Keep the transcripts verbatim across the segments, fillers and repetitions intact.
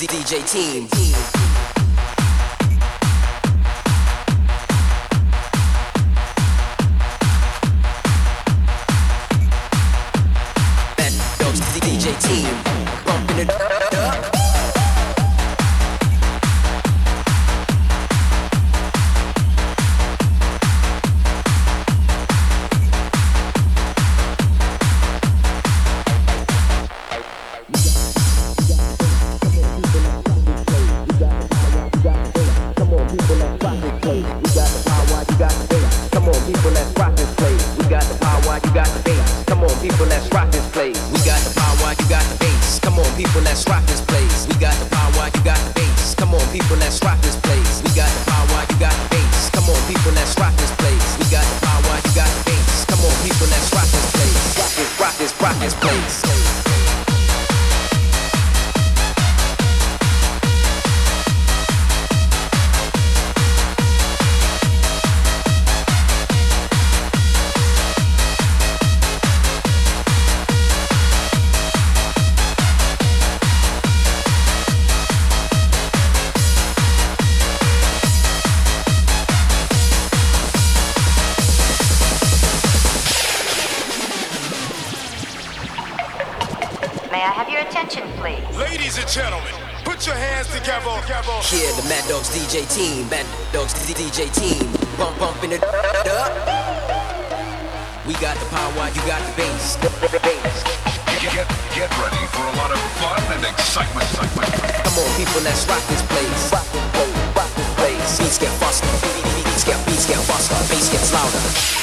D J team. Mad Dogs D J team. Bumping it up. Ladies and gentlemen, put your hands together. Here, the Mad Dogs D J team. Mad Dogs D J team. Bump, bumping it up. We got the power, you got the bass. Get, get, get ready for a lot of fun and excitement. Come on, people, let's rock this place. Rock this place, rock this place. Beats get faster, beats get, beats get faster, bass gets louder.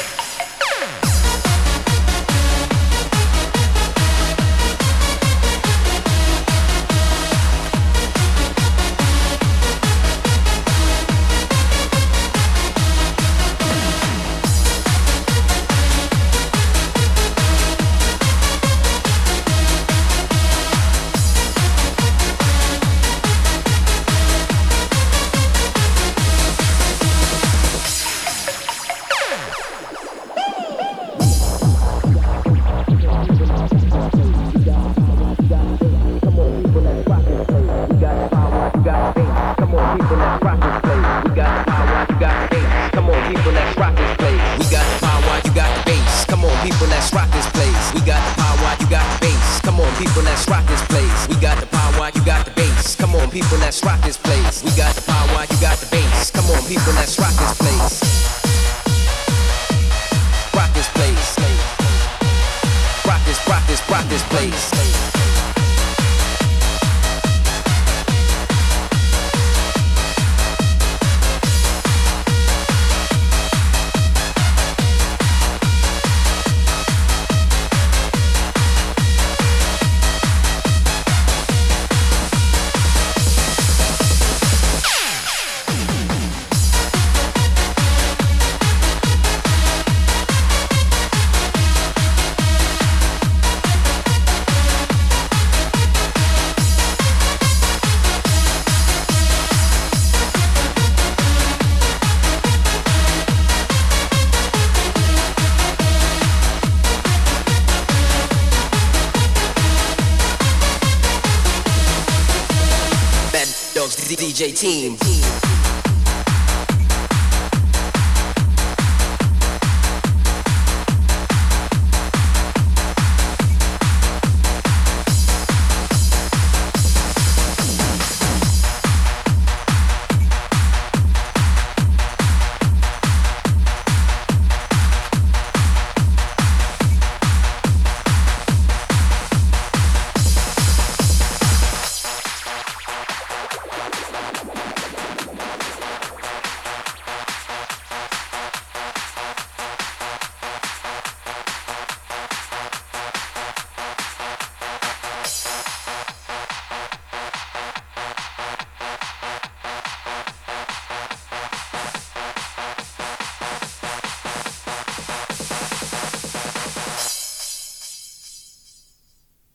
People, let's rock this place. We got the power, you got the bass. Come on, people, let's rock this place. Rock this place. Rock this, rock this, rock this place. D J team.